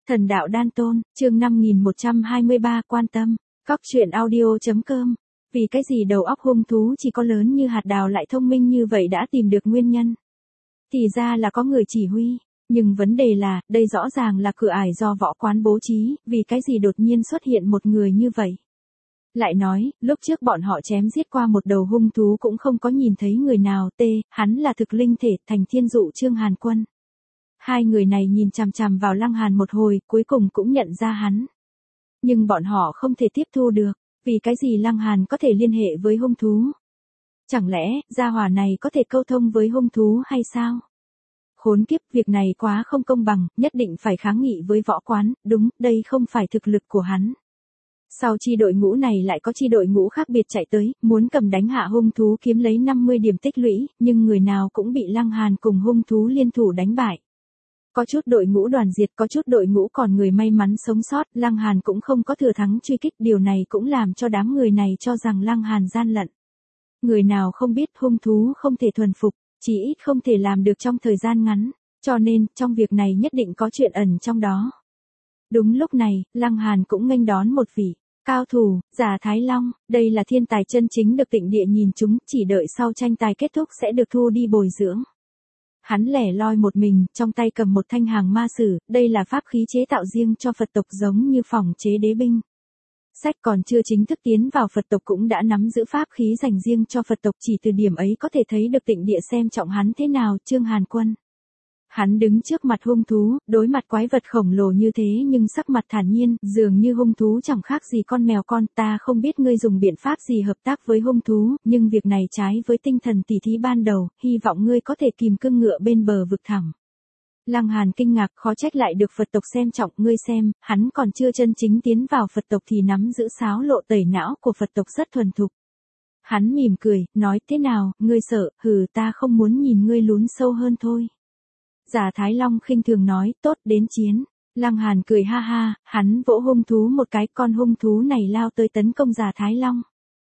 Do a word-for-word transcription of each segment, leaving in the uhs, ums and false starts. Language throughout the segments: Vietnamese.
Thần đạo đan tôn, chương năm nghìn một trăm hai mươi ba quan tâm, cóc truyện audio chấm com. Vì cái gì đầu óc hung thú chỉ có lớn như hạt đào lại thông minh như vậy đã tìm được nguyên nhân. Thì ra là có người chỉ huy, nhưng vấn đề là, đây rõ ràng là cửa ải do võ quán bố trí, vì cái gì đột nhiên xuất hiện một người như vậy. Lại nói, lúc trước bọn họ chém giết qua một đầu hung thú cũng không có nhìn thấy người nào tê, hắn là thực linh thể thành thiên dụ Trương Hàn Quân. Hai người này nhìn chằm chằm vào Lăng Hàn một hồi, cuối cùng cũng nhận ra hắn. Nhưng bọn họ không thể tiếp thu được, vì cái gì Lăng Hàn có thể liên hệ với hung thú? Chẳng lẽ, gia hỏa này có thể câu thông với hung thú hay sao? Khốn kiếp, việc này quá không công bằng, nhất định phải kháng nghị với võ quán, đúng, đây không phải thực lực của hắn. Sau chi đội ngũ này lại có chi đội ngũ khác biệt chạy tới, muốn cầm đánh hạ hung thú kiếm lấy năm mươi điểm tích lũy, nhưng người nào cũng bị Lăng Hàn cùng hung thú liên thủ đánh bại. Có chút đội ngũ đoàn diệt, có chút đội ngũ còn người may mắn sống sót, Lăng Hàn cũng không có thừa thắng truy kích, điều này cũng làm cho đám người này cho rằng Lăng Hàn gian lận. Người nào không biết hung thú không thể thuần phục, chỉ ít không thể làm được trong thời gian ngắn, cho nên, trong việc này nhất định có chuyện ẩn trong đó. Đúng lúc này, Lăng Hàn cũng nghênh đón một vị cao thủ, Già Thái Long, đây là thiên tài chân chính được tịnh địa nhìn chúng, chỉ đợi sau tranh tài kết thúc sẽ được thu đi bồi dưỡng. Hắn lẻ loi một mình, trong tay cầm một thanh hàng ma sử, đây là pháp khí chế tạo riêng cho Phật tộc giống như phòng chế đế binh. Sách còn chưa chính thức tiến vào Phật tộc cũng đã nắm giữ pháp khí dành riêng cho Phật tộc, chỉ từ điểm ấy có thể thấy được tịnh địa xem trọng hắn thế nào. Trương Hàn Quân. Hắn đứng trước mặt hung thú, đối mặt quái vật khổng lồ như thế nhưng sắc mặt thản nhiên, dường như hung thú chẳng khác gì con mèo con. Ta không biết ngươi dùng biện pháp gì hợp tác với hung thú, nhưng việc này trái với tinh thần tỉ thí ban đầu, hy vọng ngươi có thể kìm cương ngựa bên bờ vực thẳm. Lăng Hàn kinh ngạc, khó trách lại được Phật tộc xem trọng. Ngươi xem, hắn còn chưa chân chính tiến vào Phật tộc thì nắm giữ sáo lộ tẩy não của Phật tộc rất thuần thục. Hắn mỉm cười, nói thế nào, ngươi sợ, hừ, ta không muốn nhìn ngươi lún sâu hơn thôi. Già Thái Long khinh thường nói, tốt, đến chiến. Lăng Hàn cười ha ha, hắn vỗ hung thú một cái, con hung thú này lao tới tấn công Già Thái Long.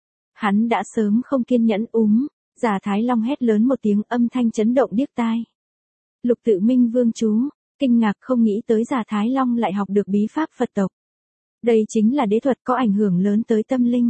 Hắn đã sớm không kiên nhẫn, úm, Già Thái Long hét lớn một tiếng, âm thanh chấn động điếc tai. Lục Tự Minh Vương chú, kinh ngạc không nghĩ tới Già Thái Long lại học được bí pháp Phật tộc. Đây chính là đế thuật có ảnh hưởng lớn tới tâm linh.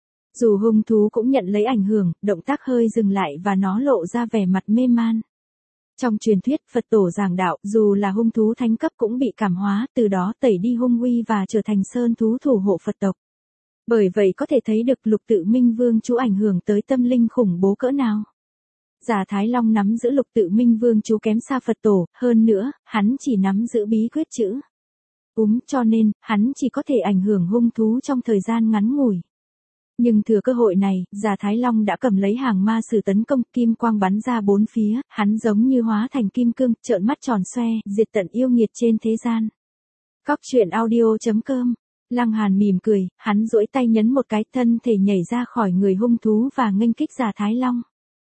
Dù hung thú cũng nhận lấy ảnh hưởng, động tác hơi dừng lại và nó lộ ra vẻ mặt mê man. Trong truyền thuyết Phật tổ giảng đạo, dù là hung thú thánh cấp cũng bị cảm hóa, từ đó tẩy đi hung uy và trở thành sơn thú thủ hộ Phật tộc. Bởi vậy có thể thấy được Lục Tự Minh Vương chú ảnh hưởng tới tâm linh khủng bố cỡ nào. Già Thái Long nắm giữ Lục Tự Minh Vương chú kém xa Phật tổ, hơn nữa, hắn chỉ nắm giữ bí quyết chữ. Úm, cho nên, hắn chỉ có thể ảnh hưởng hung thú trong thời gian ngắn ngủi. Nhưng thừa cơ hội này, Già Thái Long đã cầm lấy hàng ma sử tấn công, kim quang bắn ra bốn phía, hắn giống như hóa thành kim cương, trợn mắt tròn xoe, diệt tận yêu nghiệt trên thế gian. Cóc truyện audio chấm com. Lăng Hàn mỉm cười, hắn duỗi tay nhấn một cái, thân thể nhảy ra khỏi người hung thú và nghênh kích Già Thái Long.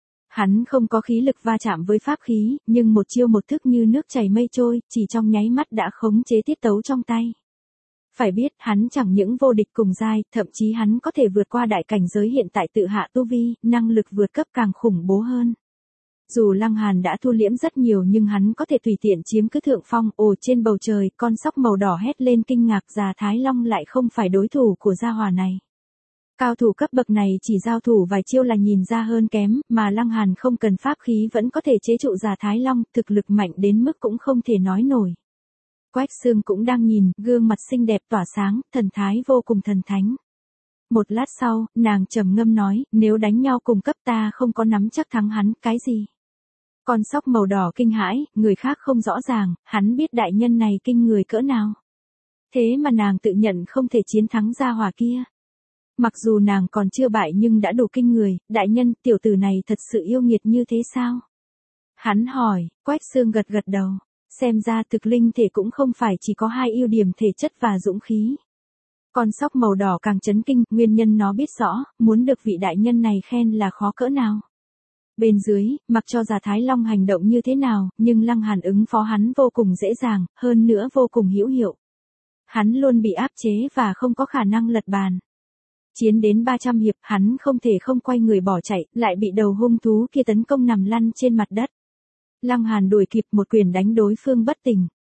Hắn không có khí lực va chạm với pháp khí, nhưng một chiêu một thức như nước chảy mây trôi, chỉ trong nháy mắt đã khống chế tiết tấu trong tay. Phải biết, hắn chẳng những vô địch cùng giai, thậm chí hắn có thể vượt qua đại cảnh giới hiện tại tự hạ tu vi, năng lực vượt cấp càng khủng bố hơn. Dù Lăng Hàn đã thu liễm rất nhiều nhưng hắn có thể tùy tiện chiếm cứ thượng phong. Ồ, trên bầu trời, con sóc màu đỏ hét lên kinh ngạc, Già Thái Long lại không phải đối thủ của gia hỏa này. Cao thủ cấp bậc này chỉ giao thủ vài chiêu là nhìn ra hơn kém, mà Lăng Hàn không cần pháp khí vẫn có thể chế trụ Già Thái Long, thực lực mạnh đến mức cũng không thể nói nổi. Quách Sương cũng đang nhìn, gương mặt xinh đẹp tỏa sáng, thần thái vô cùng thần thánh. Một lát sau, nàng trầm ngâm nói, nếu đánh nhau cùng cấp ta không có nắm chắc thắng hắn, cái gì? Con sóc màu đỏ kinh hãi, người khác không rõ ràng, hắn biết đại nhân này kinh người cỡ nào. Thế mà nàng tự nhận không thể chiến thắng gia hỏa kia. Mặc dù nàng còn chưa bại nhưng đã đủ kinh người, đại nhân, tiểu tử này thật sự yêu nghiệt như thế sao? Hắn hỏi, Quách Sương gật gật đầu. Xem ra thực linh thể cũng không phải chỉ có hai ưu điểm thể chất và dũng khí. Con sóc màu đỏ càng chấn kinh, nguyên nhân nó biết rõ, muốn được vị đại nhân này khen là khó cỡ nào. Bên dưới, mặc cho Già Thái Long hành động như thế nào, nhưng Lăng Hàn ứng phó hắn vô cùng dễ dàng, hơn nữa vô cùng hữu hiệu. Hắn luôn bị áp chế và không có khả năng lật bàn. Chiến đến ba trăm hiệp, hắn không thể không quay người bỏ chạy, lại bị đầu hung thú kia tấn công nằm lăn trên mặt đất. Lăng Hàn đuổi kịp một quyền đánh đối phương bất tỉnh.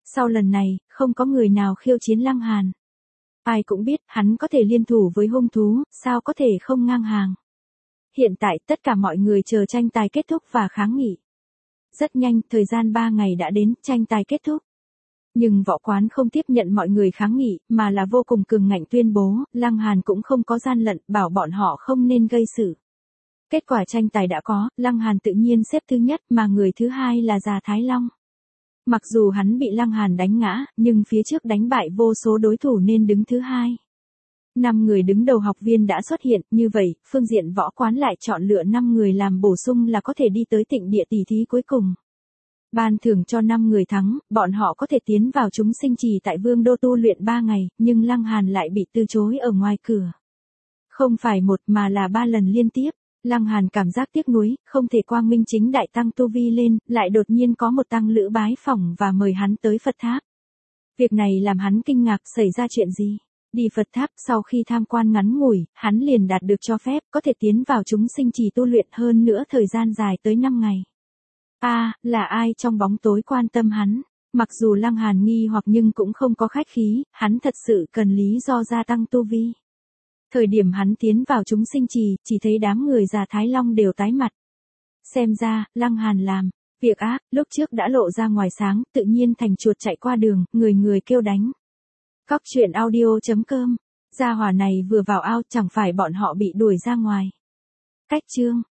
Sau lần này, không có người nào khiêu chiến Lăng Hàn. Ai cũng biết, hắn có thể liên thủ với hung thú, sao có thể không ngang hàng. Hiện tại, tất cả mọi người chờ tranh tài kết thúc và kháng nghị. Rất nhanh, thời gian ba ngày đã đến, tranh tài kết thúc. Nhưng võ quán không tiếp nhận mọi người kháng nghị, mà là vô cùng cường ngạnh tuyên bố, Lăng Hàn cũng không có gian lận, bảo bọn họ không nên gây sự. Kết quả tranh tài đã có, Lăng Hàn tự nhiên xếp thứ nhất mà người thứ hai là Già Thái Long. Mặc dù hắn bị Lăng Hàn đánh ngã, nhưng phía trước đánh bại vô số đối thủ nên đứng thứ hai. Năm người đứng đầu học viên đã xuất hiện, như vậy, phương diện võ quán lại chọn lựa năm người làm bổ sung là có thể đi tới Tịnh Địa tỷ thí cuối cùng. Ban thưởng cho năm người thắng, bọn họ có thể tiến vào chúng sinh trì tại Vương Đô tu luyện ba ngày, nhưng Lăng Hàn lại bị từ chối ở ngoài cửa. Không phải một mà là ba lần liên tiếp. Lăng Hàn cảm giác tiếc nuối, không thể quang minh chính đại tăng tu vi lên, lại đột nhiên có một tăng lữ bái phỏng và mời hắn tới Phật Tháp. Việc này làm hắn kinh ngạc, xảy ra chuyện gì? Đi Phật Tháp, sau khi tham quan ngắn ngủi, hắn liền đạt được cho phép, có thể tiến vào chúng sinh trì tu luyện hơn nữa thời gian dài tới năm ngày. A, à, là ai trong bóng tối quan tâm hắn? Mặc dù Lăng Hàn nghi hoặc nhưng cũng không có khách khí, hắn thật sự cần lý do gia tăng tu vi. Thời điểm hắn tiến vào chúng sinh trì, chỉ thấy đám người Già Thái Long đều tái mặt. Xem ra, Lăng Hàn làm việc ác, lúc trước đã lộ ra ngoài sáng, tự nhiên thành chuột chạy qua đường, người người kêu đánh. Cóc truyện audio chấm com. Gia hỏa này vừa vào ao, chẳng phải bọn họ bị đuổi ra ngoài. Cách chương